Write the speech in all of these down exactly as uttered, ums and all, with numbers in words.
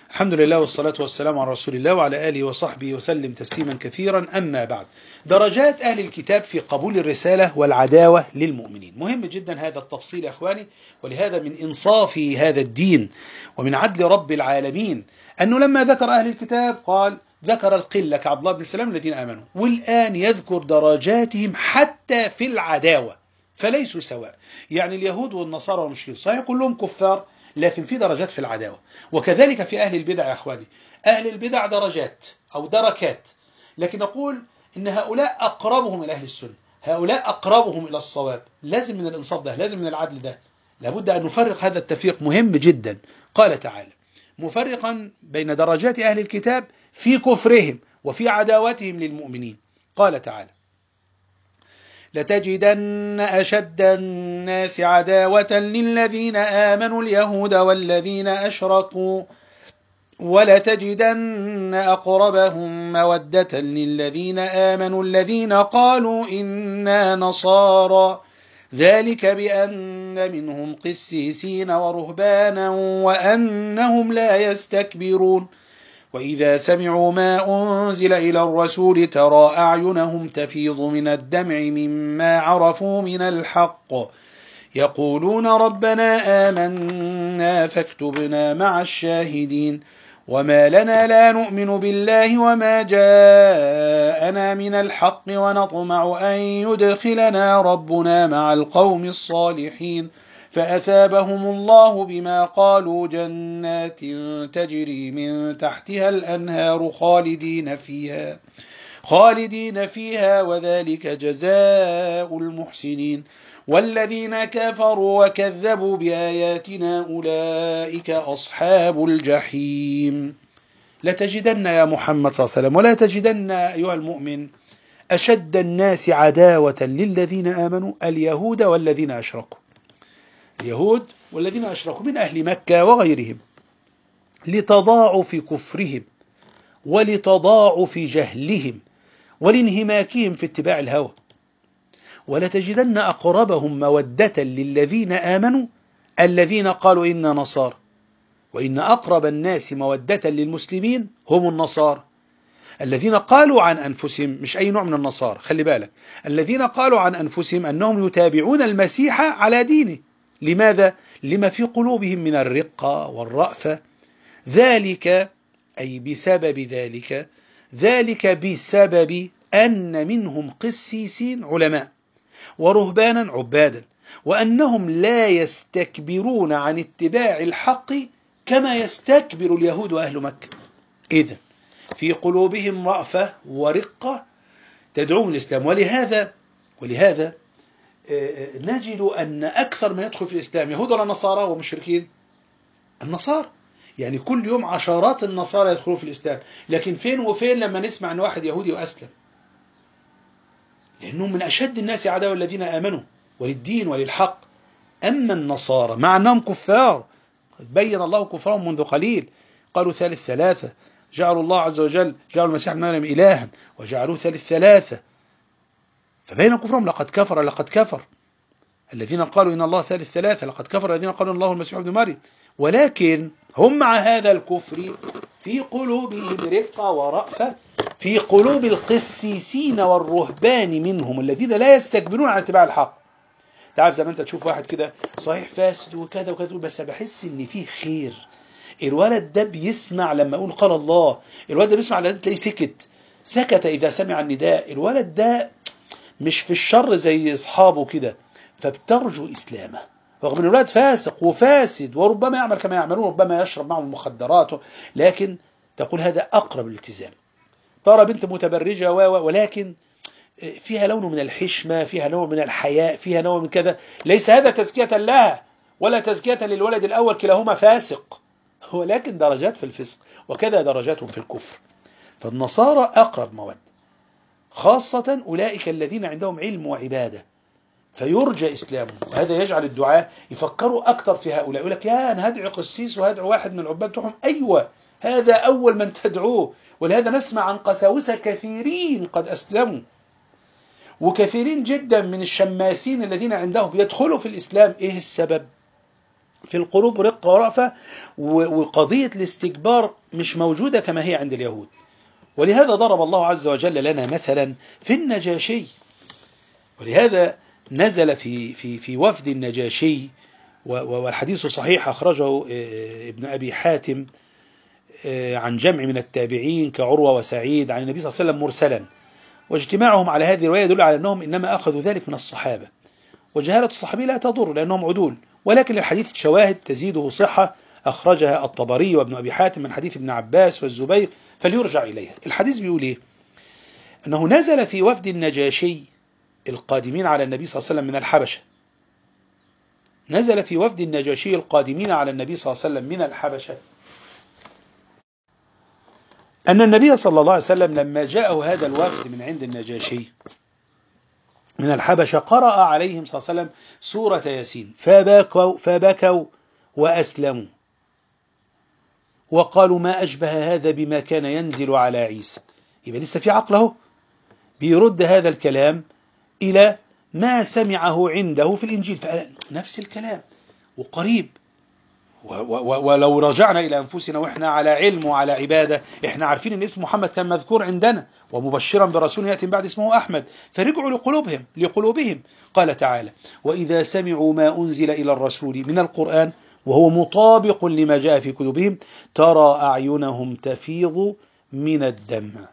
الحمد لله والصلاة والسلام على رسول الله وعلى آله وصحبه وسلم تسليما كثيرا. أما بعد، درجات أهل الكتاب في قبول الرسالة والعداوة للمؤمنين. مهم جدا هذا التفصيل يا أخواني، ولهذا من إنصاف هذا الدين ومن عدل رب العالمين أنه لما ذكر أهل الكتاب قال ذكر القلة كعبد الله بن سلام الذين آمنوا، والآن يذكر درجاتهم حتى في العداوة، فليسوا سواء. يعني اليهود والنصارى والمشركين صحيح كلهم كفار، لكن في درجات في العداوة. وكذلك في أهل البدع يا أخواني، أهل البدع درجات أو دركات، لكن نقول إن هؤلاء أقربهم إلى أهل السنة، هؤلاء أقربهم إلى الصواب. لازم من الإنصاف ده، لازم من العدل ده، لابد أن نفرق. هذا التفريق مهم جدا. قال تعالى مفرقا بين درجات أهل الكتاب في كفرهم وفي عداوتهم للمؤمنين. قال تعالى لتجدن أشد الناس عداوة للذين آمنوا اليهود والذين أشركوا ولتجدن أقربهم مودة للذين آمنوا الذين قالوا إنا نصارى ذلك بأن منهم قسيسين ورهبانا وأنهم لا يستكبرون وإذا سمعوا ما أنزل إلى الرسول ترى أعينهم تفيض من الدمع مما عرفوا من الحق يقولون ربنا آمنا فاكتبنا مع الشاهدين وما لنا لا نؤمن بالله وما جاءنا من الحق ونطمع أن يدخلنا ربنا مع القوم الصالحين فأثابهم الله بما قالوا جنات تجري من تحتها الأنهار خالدين فيها خالدين فيها وذلك جزاء المحسنين والذين كفروا وكذبوا بآياتنا أولئك أصحاب الجحيم. لتجدن يا محمد صلى الله عليه وسلم ولا تجدن أيها المؤمن أشد الناس عداوة للذين آمنوا اليهود والذين أشركوا، اليهود والذين أشركوا من أهل مكة وغيرهم، لتضاعف كفرهم ولتضاعف جهلهم ولانهماكهم في اتباع الهوى. ولتجدن أقربهم مودة للذين آمنوا الذين قالوا إنا نصارى، وإن أقرب الناس مودة للمسلمين هم النصارى الذين قالوا عن أنفسهم، مش أي نوع من النصارى، خلي بالك، الذين قالوا عن أنفسهم أنهم يتابعون المسيح على دينه. لماذا؟ لما في قلوبهم من الرقة والرأفة. ذلك أي بسبب ذلك ذلك بسبب أن منهم قسيسين علماء ورهبانا عبادا وأنهم لا يستكبرون عن اتباع الحق كما يستكبر اليهود وأهل مكة. إذن في قلوبهم رأفة ورقة تدعوهم الإسلام. ولهذا ولهذا نجد أن أكثر من يدخل في الإسلام يهود ولا نصارى ومشركين؟ النصارى. يعني كل يوم عشرات النصارى يدخلون في الإسلام، لكن فين وفين لما نسمع أن واحد يهودي وأسلم، لأنهم من أشد الناس عداوة الذين آمنوا وللدين وللحق. أما النصارى مع أنهم كفار، بين الله كفرهم منذ قليل، قالوا ثالث ثلاثة، جعلوا الله عز وجل جعلوا المسيح ابن مريم إلها وجعلوه ثالث ثلاثة، فبين كفرهم لقد كفر لقد كفر الذين قالوا إن الله ثالث ثلاثة، لقد كفر الذين قالوا إن الله المسيح ابن مريم. ولكن هم مع هذا الكفر في قلوبهم رقة ورأفة، في قلوب القسيسين والرهبان منهم الذين لا يستكبرون عن اتباع الحق. تعرف زي ما انت تشوف واحد كده صحيح فاسد وكذا وكذا، بس بحس ان فيه خير. الولد ده بيسمع لما اقول قال الله، الولد ده بيسمع لما تلاقيه سكت سكت اذا سمع النداء. الولد ده مش في الشر زي اصحابه كده، فبترجو اسلامه رغم ان الولد فاسق وفاسد وربما يعمل كما يعملون، ربما يشرب معهم المخدرات، لكن تقول هذا اقرب الالتزام. ترى بنت متبرجة ولكن فيها لون من الحشمة، فيها لون من الحياء، فيها لون من كذا. ليس هذا تزكية لها ولا تزكية للولد الأول، كلاهما فاسق، ولكن درجات في الفسق وكذا درجات في الكفر. فالنصارى أقرب مودة، خاصة أولئك الذين عندهم علم وعبادة فيرجى إسلامهم. وهذا يجعل الدعاء يفكروا أكثر في هؤلاء، يقول لك يا أنا هدعو قسيس وهدعو واحد من العباد بتوعهم. أيوة، هذا أول من تدعوه. ولهذا نسمع عن قساوسة كثيرين قد أسلموا، وكثيرين جدا من الشماسين الذين عندهم يدخلوا في الإسلام. إيه السبب؟ في القلوب رقة ورأفة، وقضية الاستكبار مش موجودة كما هي عند اليهود. ولهذا ضرب الله عز وجل لنا مثلا في النجاشي، ولهذا نزل في في في وفد النجاشي، والحديث صحيح أخرجه ابن أبي حاتم عن جمع من التابعين كعروة وسعيد عن النبي صلى الله عليه وسلم مرسلا، واجتماعهم على هذه الرواية يدل على أنهم إنما أخذوا ذلك من الصحابة، وجهالة الصحابي لا تضر لأنهم عدول، ولكن الحديث شواهد تزيده صحة أخرجها الطبري وابن أبي حاتم من حديث ابن عباس والزبير فليرجع إليها. الحديث بيقول إيه؟ أنه نزل في وفد النجاشي القادمين على النبي صلى الله عليه وسلم من الحبشة، نزل في وفد النجاشي القادمين على النبي صلى الله عليه وسلم من الحبشة أن النبي صلى الله عليه وسلم لما جاءه هذا الوفد من عند النجاشي من الحبشة قرأ عليهم صلى الله عليه وسلم سورة ياسين فبكوا, فبكوا وأسلموا وقالوا ما أشبه هذا بما كان ينزل على عيسى. يبقى لسه في عقله بيرد هذا الكلام إلى ما سمعه عنده في الإنجيل، نفس الكلام وقريب. ولو رجعنا إلى أنفسنا وإحنا على علم وعلى عبادة، إحنا عارفين أن اسم محمد كان مذكور عندنا ومبشرا برسول يأتي بعد اسمه أحمد، فرجعوا لقلوبهم لقلوبهم. قال تعالى وإذا سمعوا ما أنزل إلى الرسول من القرآن وهو مطابق لما جاء في كتبهم ترى أعينهم تفيض من الدمع،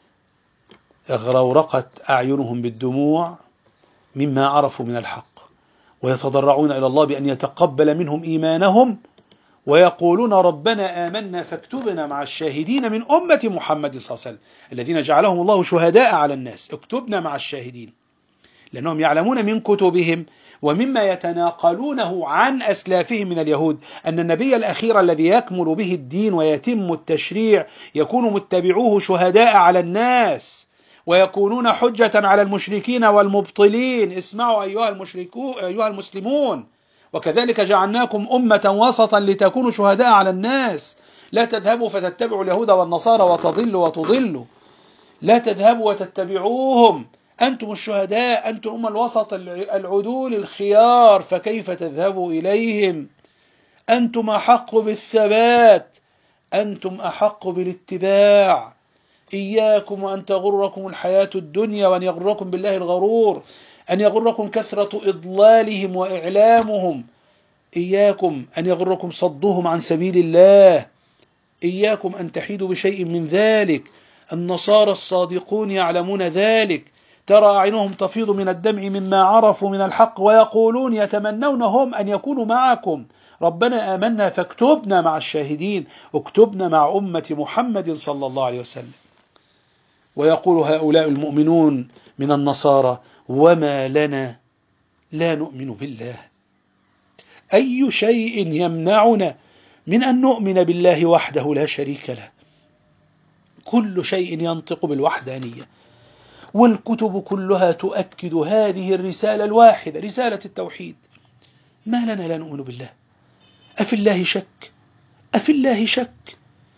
اغرورقت أعينهم بالدموع مما عرفوا من الحق، ويتضرعون إلى الله بأن يتقبل منهم إيمانهم ويقولون ربنا آمنا فاكتبنا مع الشاهدين من أمة محمد صلى الله عليه وسلم الذين جعلهم الله شهداء على الناس، اكتبنا مع الشاهدين، لأنهم يعلمون من كتبهم ومما يتناقلونه عن أسلافهم من اليهود أن النبي الأخير الذي يكمل به الدين ويتم التشريع يكون متبعوه شهداء على الناس ويكونون حجة على المشركين والمبطلين. اسمعوا أيها المشركون أيها المسلمون وكذلك جعلناكم أمة وسطا لتكونوا شهداء على الناس، لا تذهبوا فتتبعوا اليهود والنصارى وتضلوا وتضلوا، لا تذهبوا وتتبعوهم، أنتم الشهداء، أنتم أمة الوسط العدول الخيار، فكيف تذهبوا إليهم؟ أنتم أحق بالثبات، أنتم أحق بالاتباع. إياكم وأن تغركم الحياة الدنيا وأن يغركم بالله الغرور، أن يغركم كثرة إضلالهم وإعلامهم، إياكم أن يغركم صدهم عن سبيل الله، إياكم أن تحيدوا بشيء من ذلك. النصارى الصادقون يعلمون ذلك، ترى أعينهم تفيض من الدمع مما عرفوا من الحق ويقولون يتمنون هم أن يكونوا معكم، ربنا آمنا فاكتبنا مع الشاهدين، اكتبنا مع أمة محمد صلى الله عليه وسلم. ويقول هؤلاء المؤمنون من النصارى وما لنا لا نؤمن بالله، أي شيء يمنعنا من أن نؤمن بالله وحده لا شريك له، كل شيء ينطق بالوحدانية، والكتب كلها تؤكد هذه الرسالة الواحدة رسالة التوحيد. ما لنا لا نؤمن بالله؟ أفي الله شك؟ أفي الله شك؟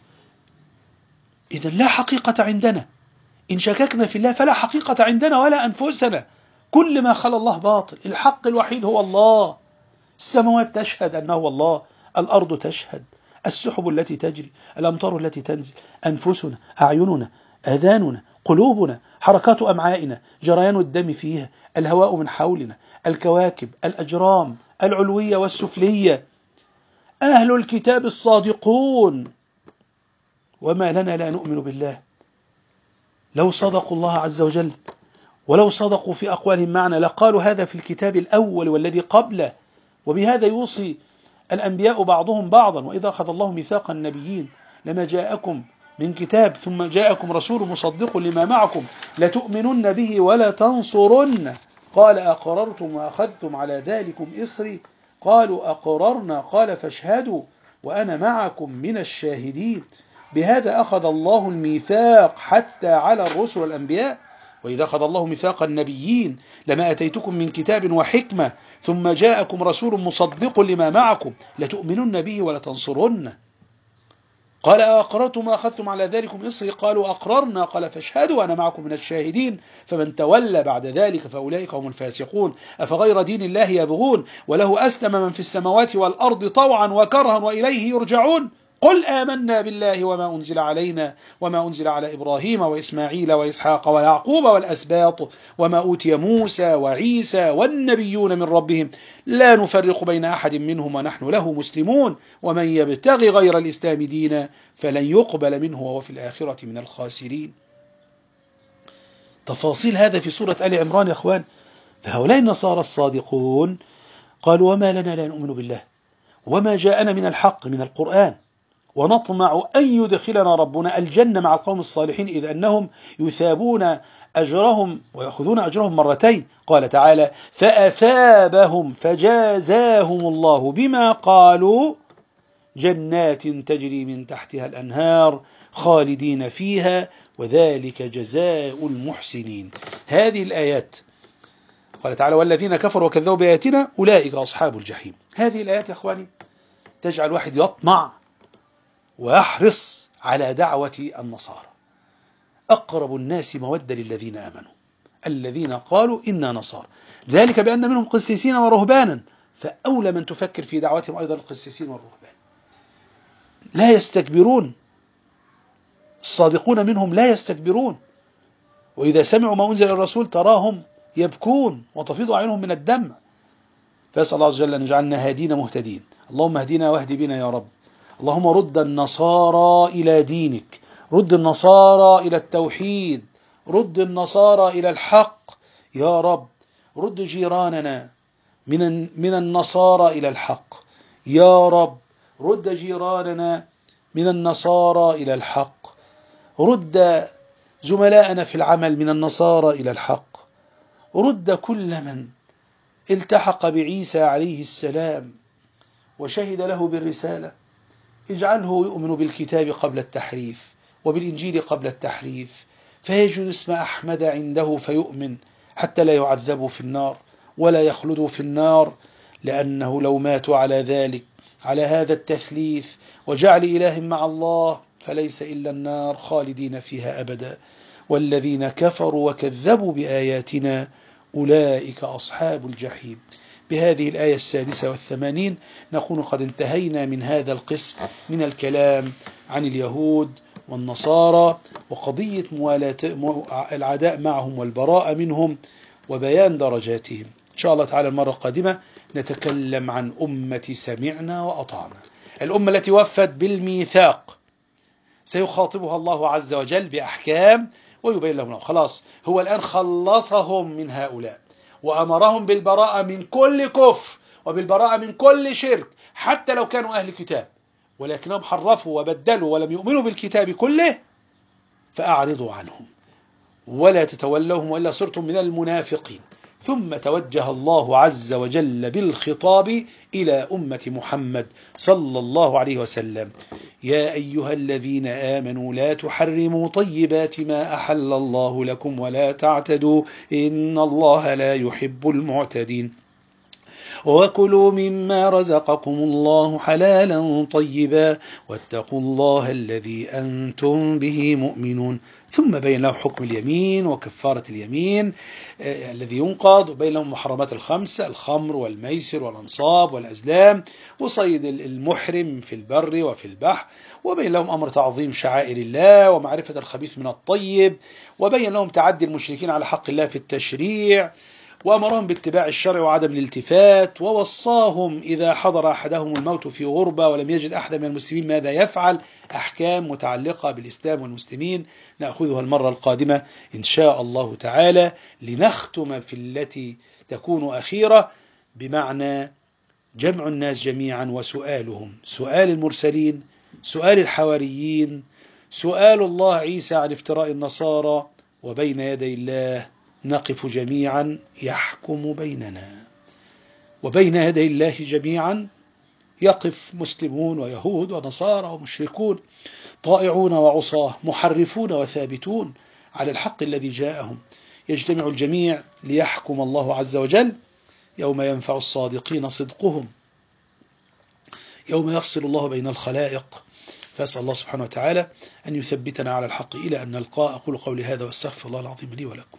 إذن لا حقيقة عندنا، إن شككنا في الله فلا حقيقة عندنا ولا أنفسنا، كل ما خلى الله باطل، الحق الوحيد هو الله. السماوات تشهد أنه هو الله، الأرض تشهد، السحب التي تجري، الأمطار التي تنزل، أنفسنا، أعيننا، آذاننا، قلوبنا، حركات أمعائنا، جريان الدم فيها، الهواء من حولنا، الكواكب، الأجرام العلوية والسفلية، أهل الكتاب الصادقون. وما لنا لا نؤمن بالله؟ لو صدقوا الله عز وجل ولو صدقوا في أقوالهم معنا لقالوا هذا في الكتاب الأول والذي قبله، وبهذا يوصي الأنبياء بعضهم بعضا. وإذا أخذ الله ميثاق النبيين لما جاءكم من كتاب ثم جاءكم رسول مصدق لما معكم لتؤمنن به ولا تنصرن، قال أقررتم وأخذتم على ذلكم إصري قالوا أقررنا قال فاشهدوا وأنا معكم من الشاهدين. بهذا أخذ الله الميثاق حتى على الرسل والأنبياء. وإذا أخذ الله ميثاق النبيين لما أتيتكم من كتاب وحكمة ثم جاءكم رسول مصدق لما معكم لتؤمنن به ولا تنصرن. قال أأقررتم وأخذتم على ذلكم إصري قالوا أقررنا قال فاشهدوا أنا معكم من الشاهدين فمن تولى بعد ذلك فأولئك هم الفاسقون أفغير دين الله يبغون وله أسلم من في السماوات والأرض طوعا وكرها وإليه يرجعون قل آمنا بالله وما أنزل علينا وما أنزل على إبراهيم وإسماعيل وإسحاق ويعقوب والأسباط وما أوتي موسى وعيسى والنبيون من ربهم لا نفرق بين أحد منهم ونحن له مسلمون ومن يبتغي غير الإسلام دينا فلن يقبل منه وهو في الآخرة من الخاسرين. تفاصيل هذا في سورة آل عمران يا أخوان. فهؤلاء النصارى الصادقون قالوا وما لنا لا نؤمن بالله وما جاءنا من الحق من القرآن ونطمع أن يدخلنا ربنا الجنة مع القوم الصالحين إذ أنهم يثابون أجرهم ويأخذون أجرهم مرتين. قال تعالى فأثابهم فجازاهم الله بما قالوا جنات تجري من تحتها الأنهار خالدين فيها وذلك جزاء المحسنين. هذه الآيات قال تعالى والذين كفروا وكذبوا بآياتنا أولئك أصحاب الجحيم. هذه الآيات يا أخواني تجعل واحد يطمع ويحرص على دعوة النصارى. أقرب الناس مودة للذين آمنوا الذين قالوا إنا نصارى ذلك بأن منهم قسيسين ورهبانا فأولى من تفكر في دعوتهم أيضا القسيسين والرهبان. لا يستكبرون الصادقون منهم لا يستكبرون وإذا سمعوا ما أنزل الرسول تراهم يبكون وتفيض أعينهم من الدمع. فأسأل الله عز وجل أن يجعلنا هادين مهتدين. اللهم اهدنا واهد بنا يا رب. اللهم رد النصارى إلى دينك رد النصارى إلى التوحيد رد النصارى إلى الحق يا رب. رد جيراننا من من النصارى إلى الحق يا رب. رد جيراننا من النصارى إلى الحق. رد زملائنا في العمل من النصارى إلى الحق. رد كل من التحق بعيسى عليه السلام وشهد له بالرسالة اجعله يؤمن بالكتاب قبل التحريف وبالإنجيل قبل التحريف فيجد اسم أحمد عنده فيؤمن حتى لا يعذبوا في النار ولا يخلدوا في النار لأنه لو ماتوا على ذلك على هذا التثليث وجعل إله مع الله فليس إلا النار خالدين فيها أبدا. والذين كفروا وكذبوا بآياتنا أولئك أصحاب الجحيم. بهذه الآية السادسة والثمانين نكون قد انتهينا من هذا القسم من الكلام عن اليهود والنصارى وقضية موالاة العداء معهم والبراءة منهم وبيان درجاتهم. إن شاء الله تعالى المرة القادمة نتكلم عن أمة سمعنا وأطعنا الأمة التي وفت بالميثاق سيخاطبها الله عز وجل بأحكام ويبين لهم خلاص هو الآن خلصهم من هؤلاء وأمرهم بالبراءة من كل كفر وبالبراءة من كل شرك حتى لو كانوا أهل كتاب ولكنهم حرفوا وبدلوا ولم يؤمنوا بالكتاب كله فأعرضوا عنهم ولا تتولوهم وإلا صرتم من المنافقين. ثم توجه الله عز وجل بالخطاب إلى أمة محمد صلى الله عليه وسلم يا أيها الذين آمنوا لا تحرموا طيبات ما أحل الله لكم ولا تعتدوا إن الله لا يحب المعتدين وكلوا مما رزقكم الله حلالا طيبا واتقوا الله الذي أنتم به مؤمنون. ثم بين له حكم اليمين وكفارة اليمين آه الذي ينقض وبين لهم محرمات الخمسة الخمر والميسر والأنصاب والأزلام وصيد المحرم في البر وفي البحر وبين لهم أمر تعظيم شعائر الله ومعرفة الخبيث من الطيب وبين لهم تعدي المشركين على حق الله في التشريع وأمرهم باتباع الشرع وعدم الالتفات ووصاهم إذا حضر أحدهم الموت في غربة ولم يجد أحد من المسلمين ماذا يفعل. أحكام متعلقة بالإسلام والمسلمين نأخذها المرة القادمة إن شاء الله تعالى لنختم في التي تكون أخيرة بمعنى جمع الناس جميعا وسؤالهم سؤال المرسلين سؤال الحواريين سؤال الله عيسى عن افتراء النصارى وبين يدي الله نقف جميعا يحكم بيننا وبين يدي الله جميعا يقف مسلمون ويهود ونصارى ومشركون طائعون وعصاه محرفون وثابتون على الحق الذي جاءهم يجتمع الجميع ليحكم الله عز وجل يوم ينفع الصادقين صدقهم يوم يفصل الله بين الخلائق فأسأل الله سبحانه وتعالى أن يثبتنا على الحق إلى أن نلقاه. أقول قولي هذا واستغفر الله العظيم لي ولكم.